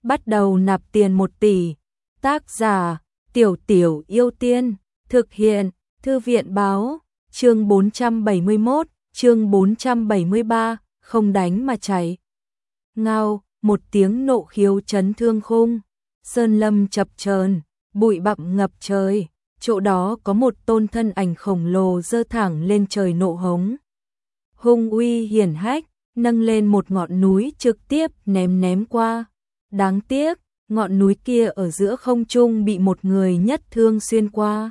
bắt đầu nạp tiền 1 tỷ. Tác giả, Tiểu Tiểu Yêu Tiên, thực hiện, Thư viện báo, chương 471, chương 473, không đánh mà chạy. Ngao, một tiếng nộ khiếu chấn thương khung, sơn lâm chập chờn, bụi bặm ngập trời, chỗ đó có một tôn thân ảnh khổng lồ giơ thẳng lên trời nộ hống. Hung uy hiển hách, nâng lên một ngọn núi trực tiếp ném qua. Đáng tiếc, ngọn núi kia ở giữa không trung bị một người nhất thương xuyên qua.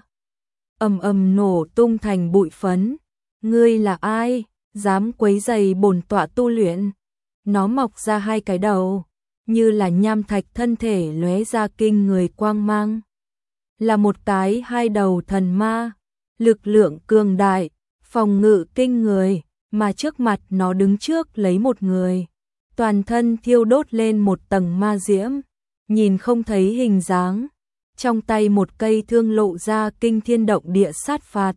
Ầm ầm nổ tung thành bụi phấn. Ngươi là ai, dám quấy rầy bổn tọa tu luyện? Nó mọc ra 2 cái đầu, như là nham thạch, thân thể lóe ra kinh người quang mang. Là một cái 2 đầu thần ma, lực lượng cường đại, phòng ngự kinh người, mà trước mặt nó đứng trước lấy một người. Toàn thân thiêu đốt lên một tầng ma diễm, nhìn không thấy hình dáng. Trong tay một cây thương lộ ra kinh thiên động địa sát phạt.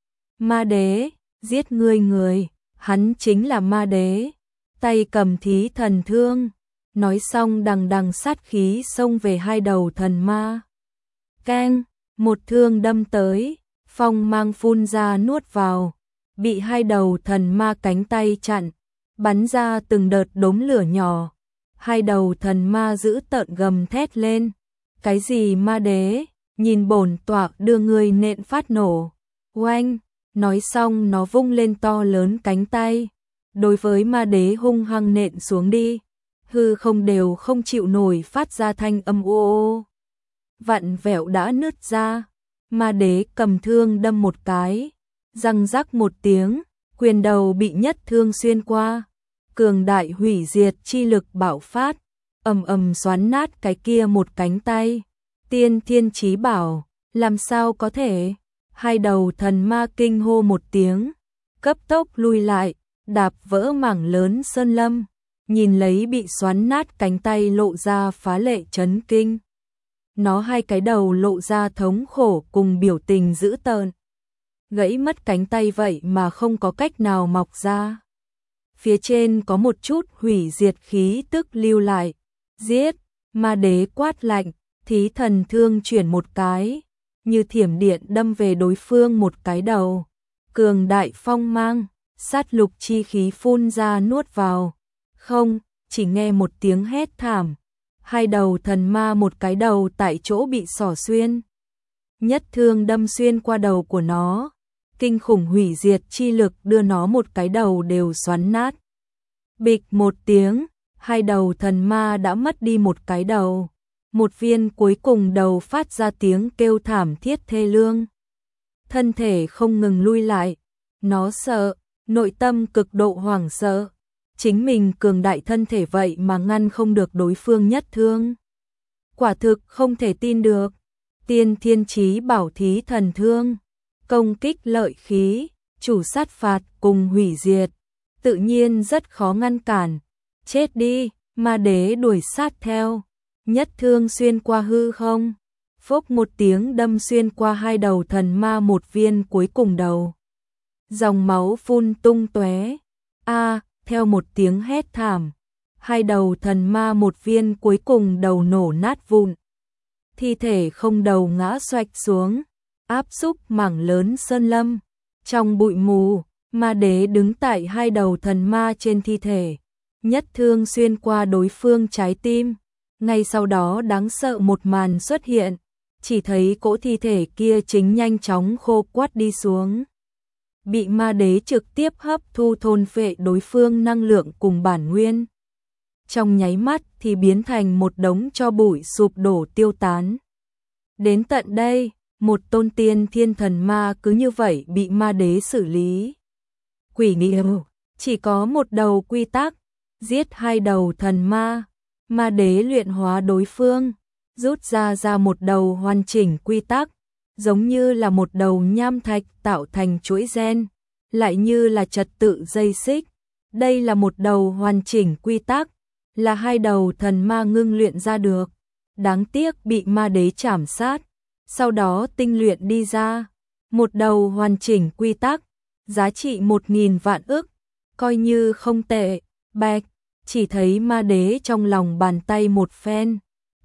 Ma đế, giết người, hắn chính là ma đế. Tay cầm thí thần thương, nói xong đằng đằng sát khí xông về 2 đầu thần ma. Keng, một thương đâm tới, phong mang phun ra nuốt vào, bị 2 đầu thần ma cánh tay chặn, bắn ra từng đợt đốm lửa nhỏ. 2 đầu thần ma giữ tợn gầm thét lên. Cái gì ma đế, nhìn bổn tọa đưa ngươi nện phát nổ. Oanh, nói xong nó vung lên to lớn cánh tay. Đối với ma đế hung hăng nện xuống đi. Hư không đều không chịu nổi phát ra thanh âm ô ô. Vặn vẹo đã nứt ra. Ma đế cầm thương đâm một cái. Răng rắc một tiếng, quyền đầu bị nhất thương xuyên qua. Cường đại hủy diệt chi lực bạo phát, ầm ầm xoắn nát cái kia một cánh tay. Tiên thiên chí bảo, làm sao có thể? 2 đầu thần ma kinh hô một tiếng, cấp tốc lui lại, đạp vỡ mảng lớn sơn lâm, nhìn lấy bị xoắn nát cánh tay lộ ra phá lệ chấn kinh. Nó 2 cái đầu lộ ra thống khổ cùng biểu tình dữ tợn. Gãy mất cánh tay vậy mà không có cách nào mọc ra. Phía trên có một chút hủy diệt khí tức lưu lại. Giết, ma đế quát lạnh, thí thần thương chuyển một cái, như thiểm điện đâm về đối phương một cái đầu. Cường đại phong mang, sát lục chi khí phun ra nuốt vào. Không, chỉ nghe một tiếng hét thảm. 2 đầu thần ma một cái đầu tại chỗ bị xỏ xuyên. Nhất thương đâm xuyên qua đầu của nó. Kinh khủng hủy diệt chi lực đưa nó một cái đầu đều xoắn nát. Bịch một tiếng, 2 đầu thần ma đã mất đi một cái đầu. Một viên cuối cùng đầu phát ra tiếng kêu thảm thiết thê lương. Thân thể không ngừng lui lại. Nó sợ, nội tâm cực độ hoảng sợ. Chính mình cường đại thân thể vậy mà ngăn không được đối phương nhất thương. Quả thực không thể tin được. Tiên thiên chí bảo thí thần thương. Công kích lợi khí, chủ sát phạt cùng hủy diệt, tự nhiên rất khó ngăn cản. Chết đi, ma đế đuổi sát theo, nhất thương xuyên qua hư không. Phốc một tiếng đâm xuyên qua 2 đầu thần ma một viên cuối cùng đầu. Dòng máu phun tung tóe. Theo một tiếng hét thảm, 2 đầu thần ma một viên cuối cùng đầu nổ nát vụn. Thi thể không đầu ngã xoạch xuống. Áp xúc mảng lớn sơn lâm. Trong bụi mù, ma đế đứng tại 2 đầu thần ma trên thi thể. Nhất thương xuyên qua đối phương trái tim. Ngay sau đó đáng sợ một màn xuất hiện. Chỉ thấy cỗ thi thể kia chính nhanh chóng khô quắt đi xuống. Bị ma đế trực tiếp hấp thu thôn phệ đối phương năng lượng cùng bản nguyên. Trong nháy mắt thì biến thành một đống tro bụi sụp đổ tiêu tán. Đến tận đây, một tôn tiên thiên thần ma cứ như vậy bị ma đế xử lý. Quỷ nghiêu, chỉ có một đầu quy tắc, giết 2 đầu thần ma. Ma đế luyện hóa đối phương, rút ra một đầu hoàn chỉnh quy tắc, giống như là một đầu nham thạch tạo thành chuỗi gen, lại như là trật tự dây xích. Đây là một đầu hoàn chỉnh quy tắc, là 2 đầu thần ma ngưng luyện ra được. Đáng tiếc bị ma đế chảm sát. Sau đó tinh luyện đi ra, một đầu hoàn chỉnh quy tắc, giá trị 1000 vạn ức, coi như không tệ. Bạch, chỉ thấy ma đế trong lòng bàn tay một phen,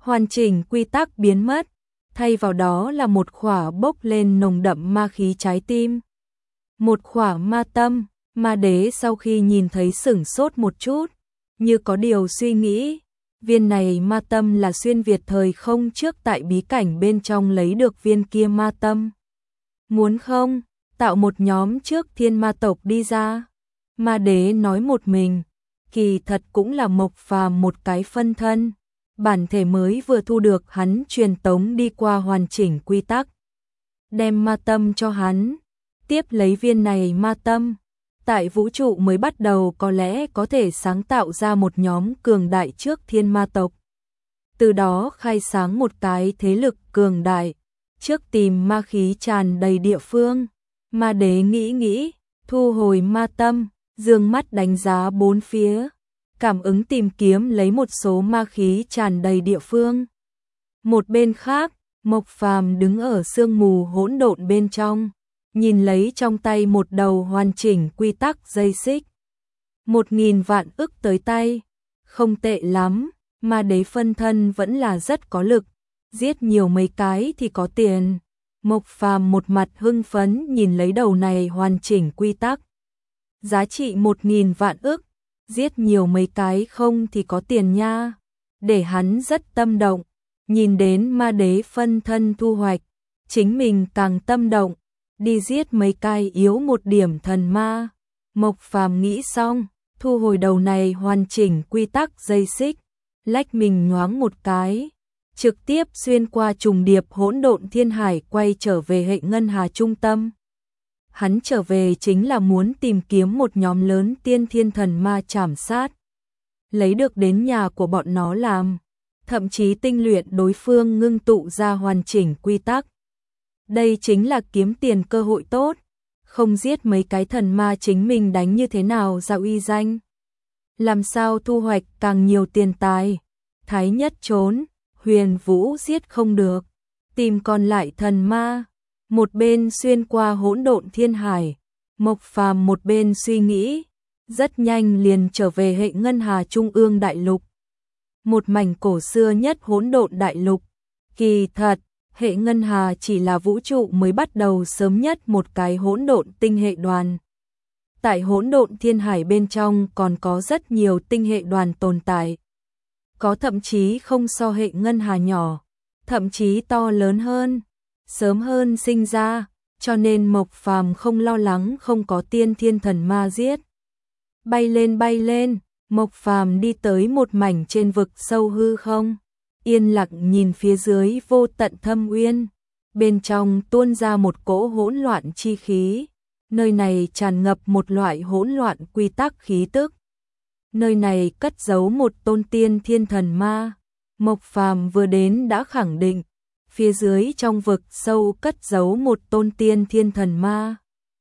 hoàn chỉnh quy tắc biến mất, thay vào đó là một khỏa bốc lên nồng đậm ma khí trái tim. Một khỏa ma tâm. Ma đế sau khi nhìn thấy sửng sốt một chút, như có điều suy nghĩ. Viên này ma tâm là xuyên việt thời không trước tại bí cảnh bên trong lấy được viên kia ma tâm. Muốn không, tạo một nhóm trước thiên ma tộc đi ra. Ma đế nói một mình, kỳ thật cũng là Mộc Phàm một cái phân thân. Bản thể mới vừa thu được hắn truyền tống đi qua hoàn chỉnh quy tắc. Đem ma tâm cho hắn, tiếp lấy viên này ma tâm. Tại vũ trụ mới bắt đầu có lẽ có thể sáng tạo ra một nhóm cường đại trước thiên ma tộc. Từ đó khai sáng một cái thế lực cường đại, trước tìm ma khí tràn đầy địa phương. Ma đế nghĩ, thu hồi ma tâm, dương mắt đánh giá bốn phía, cảm ứng tìm kiếm lấy một số ma khí tràn đầy địa phương. Một bên khác, Mộc Phàm đứng ở sương mù hỗn độn bên trong, nhìn lấy trong tay một đầu hoàn chỉnh quy tắc dây xích. 1000 vạn ức tới tay, không tệ lắm, ma đế phân thân vẫn là rất có lực, giết nhiều mấy cái thì có tiền. Mộc Phàm một mặt hưng phấn nhìn lấy đầu này hoàn chỉnh quy tắc. Giá trị 1000 vạn ức, giết nhiều mấy cái không thì có tiền nha. Để hắn rất tâm động, nhìn đến ma đế phân thân thu hoạch, chính mình càng tâm động, đi giết mấy cái yếu một điểm thần ma. Mộc Phàm nghĩ xong, thu hồi đầu này hoàn chỉnh quy tắc dây xích, lách mình nhoáng một cái, trực tiếp xuyên qua trùng điệp hỗn độn thiên hải quay trở về hệ ngân hà trung tâm. Hắn trở về chính là muốn tìm kiếm một nhóm lớn tiên thiên thần ma trảm sát, lấy được đến nhà của bọn nó làm, thậm chí tinh luyện đối phương ngưng tụ ra hoàn chỉnh quy tắc. Đây chính là kiếm tiền cơ hội tốt, không giết mấy cái thần ma chính mình đánh như thế nào ra uy danh. Làm sao thu hoạch càng nhiều tiền tài, Thái Nhất trốn, Huyền Vũ giết không được, tìm còn lại thần ma. Một bên xuyên qua hỗn độn thiên hải, Mộc Phàm một bên suy nghĩ, rất nhanh liền trở về hệ ngân hà trung ương đại lục. Một mảnh cổ xưa nhất hỗn độn đại lục, kỳ thật, hệ ngân hà chỉ là vũ trụ mới bắt đầu sớm nhất một cái hỗn độn tinh hệ đoàn. Tại hỗn độn thiên hải bên trong còn có rất nhiều tinh hệ đoàn tồn tại. Có thậm chí không so hệ ngân hà nhỏ, thậm chí to lớn hơn, sớm hơn sinh ra, cho nên Mộc Phàm không lo lắng không có tiên thiên thần ma giết. Bay lên, Mộc Phàm đi tới một mảnh trên vực sâu hư không, yên lặng nhìn phía dưới vô tận thâm uyên, bên trong tuôn ra một cỗ hỗn loạn chi khí, nơi này tràn ngập một loại hỗn loạn quy tắc khí tức. Nơi này cất giấu một tôn tiên thiên thần ma, Mộc Phàm vừa đến đã khẳng định, phía dưới trong vực sâu cất giấu một tôn tiên thiên thần ma.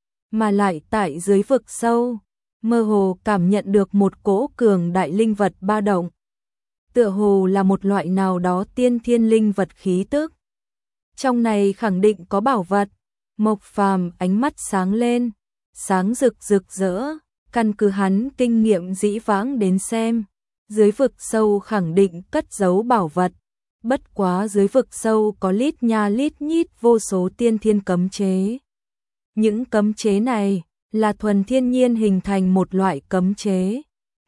Mà lại tại dưới vực sâu, mơ hồ cảm nhận được một cỗ cường đại linh vật ba động. Tựa hồ là một loại nào đó tiên thiên linh vật khí tức. Trong này khẳng định có bảo vật. Mộc Phàm ánh mắt sáng lên, sáng rực rỡ, căn cứ hắn kinh nghiệm dĩ vãng đến xem, dưới vực sâu khẳng định cất giấu bảo vật. Bất quá dưới vực sâu có lít nha lít nhít vô số tiên thiên cấm chế. Những cấm chế này là thuần thiên nhiên hình thành một loại cấm chế.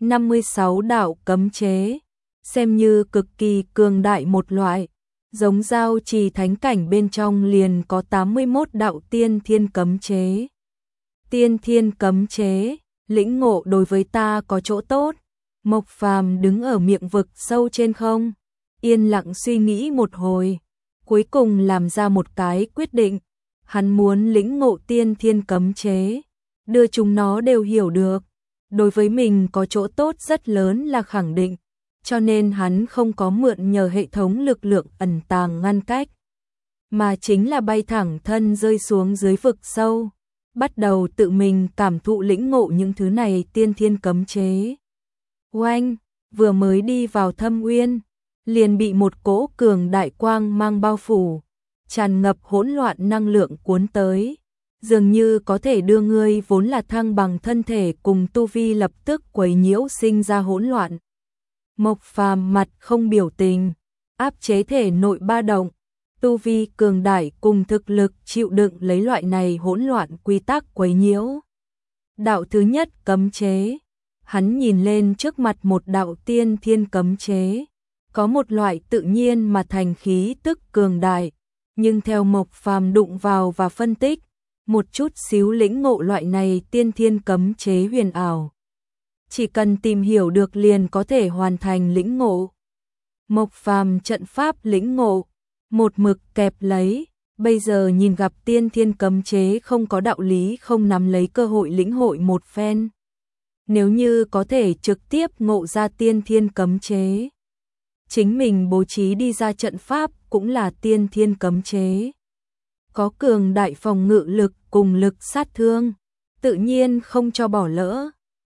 56 đạo cấm chế, xem như cực kỳ cường đại một loại. Giống giao trì thánh cảnh bên trong liền có 81 đạo tiên thiên cấm chế. Tiên thiên cấm chế, lĩnh ngộ đối với ta có chỗ tốt. Mộc Phàm đứng ở miệng vực sâu trên không, yên lặng suy nghĩ một hồi, cuối cùng làm ra một cái quyết định. Hắn muốn lĩnh ngộ tiên thiên cấm chế, đưa chúng nó đều hiểu được, đối với mình có chỗ tốt rất lớn là khẳng định, cho nên hắn không có mượn nhờ hệ thống lực lượng ẩn tàng ngăn cách, mà chính là bay thẳng thân rơi xuống dưới vực sâu, bắt đầu tự mình cảm thụ lĩnh ngộ những thứ này tiên thiên cấm chế. Oanh, vừa mới đi vào thâm uyên, liền bị một cỗ cường đại quang mang bao phủ, tràn ngập hỗn loạn năng lượng cuốn tới, dường như có thể đưa ngươi vốn là thăng bằng thân thể cùng tu vi lập tức quấy nhiễu sinh ra hỗn loạn. Mộc Phàm mặt không biểu tình, áp chế thể nội ba động, tu vi cường đại cùng thực lực chịu đựng lấy loại này hỗn loạn quy tắc quấy nhiễu. Đạo thứ nhất cấm chế. Hắn nhìn lên trước mặt một đạo tiên thiên cấm chế, có một loại tự nhiên mà thành khí tức cường đại, nhưng theo Mộc Phàm đụng vào và phân tích, một chút xíu lĩnh ngộ loại này tiên thiên cấm chế huyền ảo. Chỉ cần tìm hiểu được liền có thể hoàn thành lĩnh ngộ. Mộc Phàm trận pháp lĩnh ngộ, một mực kẹp lấy, bây giờ nhìn gặp tiên thiên cấm chế không có đạo lý không nắm lấy cơ hội lĩnh hội một phen. Nếu như có thể trực tiếp ngộ ra tiên thiên cấm chế, chính mình bố trí đi ra trận pháp cũng là tiên thiên cấm chế. Có cường đại phòng ngự lực cùng lực sát thương, tự nhiên không cho bỏ lỡ.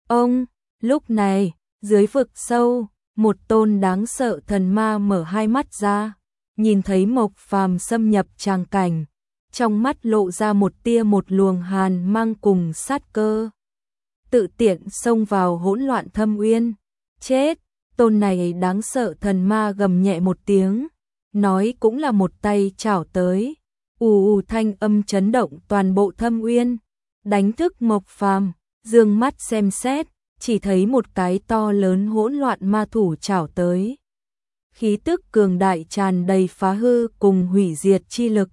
Lúc này, dưới vực sâu, một tôn đáng sợ thần ma mở hai mắt ra, nhìn thấy Mộc Phàm xâm nhập tràng cảnh, trong mắt lộ ra một tia một luồng hàn mang cùng sát cơ. Tự tiện xông vào hỗn loạn thâm uyên. Chết! Tôn này đáng sợ thần ma gầm nhẹ một tiếng, nói cũng là một tay chảo tới. Ù thanh âm chấn động toàn bộ thâm uyên, đánh thức Mộc Phàm, dương mắt xem xét, chỉ thấy một cái to lớn hỗn loạn ma thủ chảo tới. Khí tức cường đại tràn đầy phá hư cùng hủy diệt chi lực.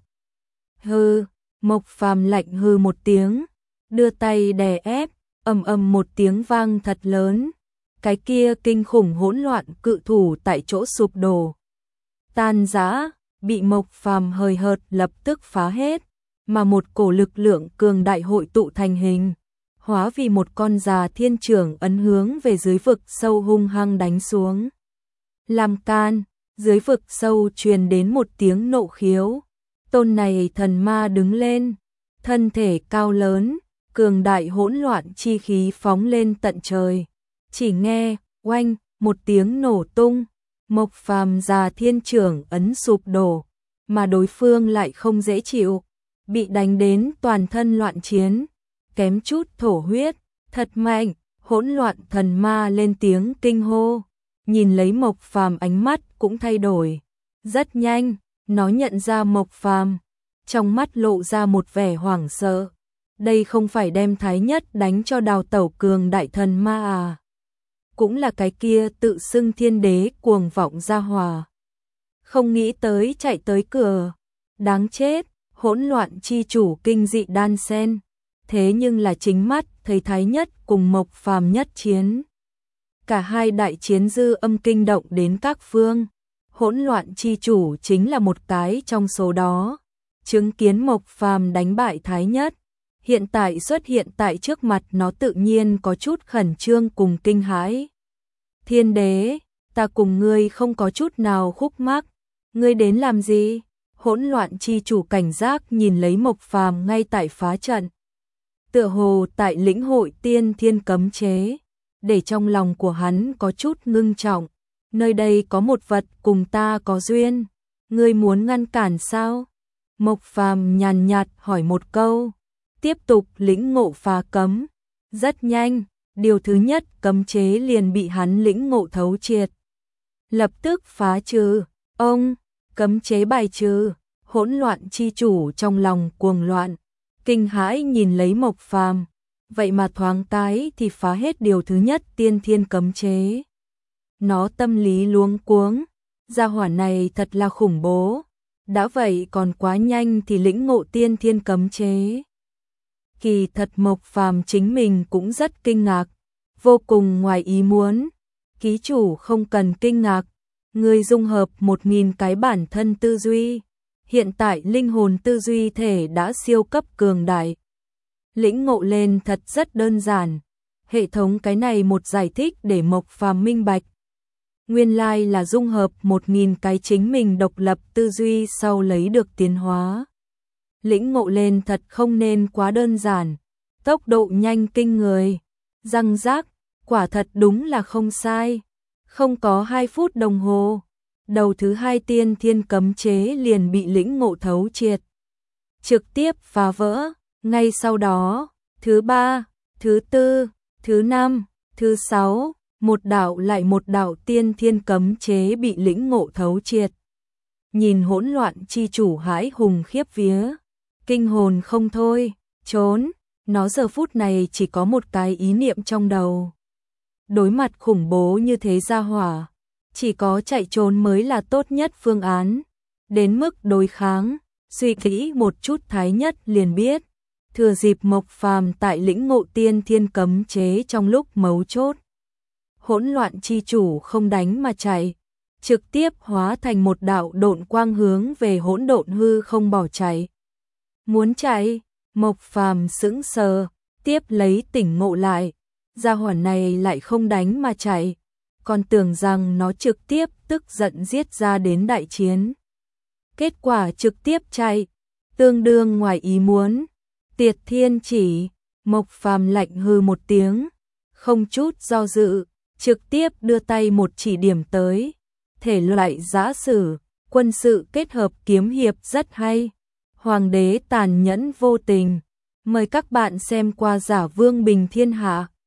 Hư, Mộc Phàm lạnh hư một tiếng, đưa tay đè ép, ầm ầm một tiếng vang thật lớn. Cái kia kinh khủng hỗn loạn cự thủ tại chỗ sụp đổ, tan rã, bị Mộc Phàm hời hợt lập tức phá hết, mà một cổ lực lượng cường đại hội tụ thành hình, hóa vì một con già thiên trưởng ấn hướng về dưới vực sâu hung hăng đánh xuống. Làm can, dưới vực sâu truyền đến một tiếng nộ khiếu. Tôn này thần ma đứng lên, thân thể cao lớn, cường đại hỗn loạn chi khí phóng lên tận trời. Chỉ nghe, oanh, một tiếng nổ tung, Mộc Phàm già thiên trưởng ấn sụp đổ, mà đối phương lại không dễ chịu, bị đánh đến toàn thân loạn chiến, kém chút thổ huyết, thật mạnh. Hỗn loạn thần ma lên tiếng kinh hô, nhìn lấy Mộc Phàm ánh mắt cũng thay đổi. Rất nhanh, nó nhận ra Mộc Phàm, trong mắt lộ ra một vẻ hoảng sợ. Đây không phải đem Thái Nhất đánh cho đào tẩu cường đại thần ma à? Cũng là cái kia tự xưng thiên đế cuồng vọng ra hòa. Không nghĩ tới chạy tới cửa. Đáng chết, hỗn loạn chi chủ kinh dị đan sen. Thế nhưng là chính mắt thấy Thái Nhất cùng Mộc Phàm nhất chiến. Cả hai đại chiến dư âm kinh động đến các phương. Hỗn loạn chi chủ chính là một cái trong số đó. Chứng kiến Mộc Phàm đánh bại Thái Nhất, hiện tại xuất hiện tại trước mặt nó tự nhiên có chút khẩn trương cùng kinh hãi. Thiên đế, ta cùng ngươi không có chút nào khúc mắc, ngươi đến làm gì? Hỗn loạn chi chủ cảnh giác nhìn lấy Mộc Phàm ngay tại phá trận. Tựa hồ tại lĩnh hội tiên thiên cấm chế, để trong lòng của hắn có chút ngưng trọng. Nơi đây có một vật cùng ta có duyên, ngươi muốn ngăn cản sao? Mộc Phàm nhàn nhạt hỏi một câu, tiếp tục lĩnh ngộ phá cấm. Rất nhanh, điều thứ nhất cấm chế liền bị hắn lĩnh ngộ thấu triệt. Lập tức phá trừ, cấm chế bài trừ. Hỗn loạn chi chủ trong lòng cuồng loạn, kinh hãi nhìn lấy Mộc Phàm, vậy mà thoáng cái thì phá hết điều thứ nhất tiên thiên cấm chế. Nó tâm lý luống cuống, gia hỏa này thật là khủng bố, đã vậy còn quá nhanh thì lĩnh ngộ tiên thiên cấm chế. Kỳ thật Mộc Phàm chính mình cũng rất kinh ngạc, vô cùng ngoài ý muốn. Ký chủ không cần kinh ngạc, người dung hợp 1000 cái bản thân tư duy. Hiện tại linh hồn tư duy thể đã siêu cấp cường đại. Lĩnh ngộ lên thật rất đơn giản. Hệ thống cái này một giải thích để Mộc Phàm minh bạch. Nguyên lai là dung hợp 1000 cái chính mình độc lập tư duy sau lấy được tiến hóa. Lĩnh ngộ lên thật không nên quá đơn giản. Tốc độ nhanh kinh người. Răng rác, quả thật đúng là không sai. Không có 2 phút đồng hồ, đầu thứ 2 tiên thiên cấm chế liền bị lĩnh ngộ thấu triệt. Trực tiếp phá vỡ, ngay sau đó, thứ 3, thứ 4, thứ 5, thứ 6, một đạo lại một đạo tiên thiên cấm chế bị lĩnh ngộ thấu triệt. nhìn hỗn loạn chi chủ hãi hùng khiếp vía, kinh hồn không thôi, trốn, nó giờ phút này chỉ có một cái ý niệm trong đầu. Đối mặt khủng bố như thế gia hỏa, chỉ có chạy trốn mới là tốt nhất phương án. Đến mức đối kháng, suy kỹ một chút Thái Nhất liền biết, thừa dịp Mộc Phàm tại lĩnh ngộ tiên thiên cấm chế trong lúc mấu chốt. Hỗn loạn chi chủ không đánh mà chạy, trực tiếp hóa thành một đạo độn quang hướng về hỗn độn hư không bỏ chạy. Muốn chạy, Mộc Phàm sững sờ, tiếp lấy tỉnh ngộ lại, gia hỏa này lại không đánh mà chạy, còn tưởng rằng nó trực tiếp tức giận giết ra đến đại chiến. Kết quả trực tiếp chạy, tương đương ngoài ý muốn. Tiệt thiên chỉ, Mộc Phàm lạnh hư một tiếng, không chút do dự, trực tiếp đưa tay một chỉ điểm tới. Thể loại giã sử, quân sự kết hợp kiếm hiệp rất hay. Hoàng đế tàn nhẫn vô tình. Mời các bạn xem qua Giả Vương Bình Thiên Hạ.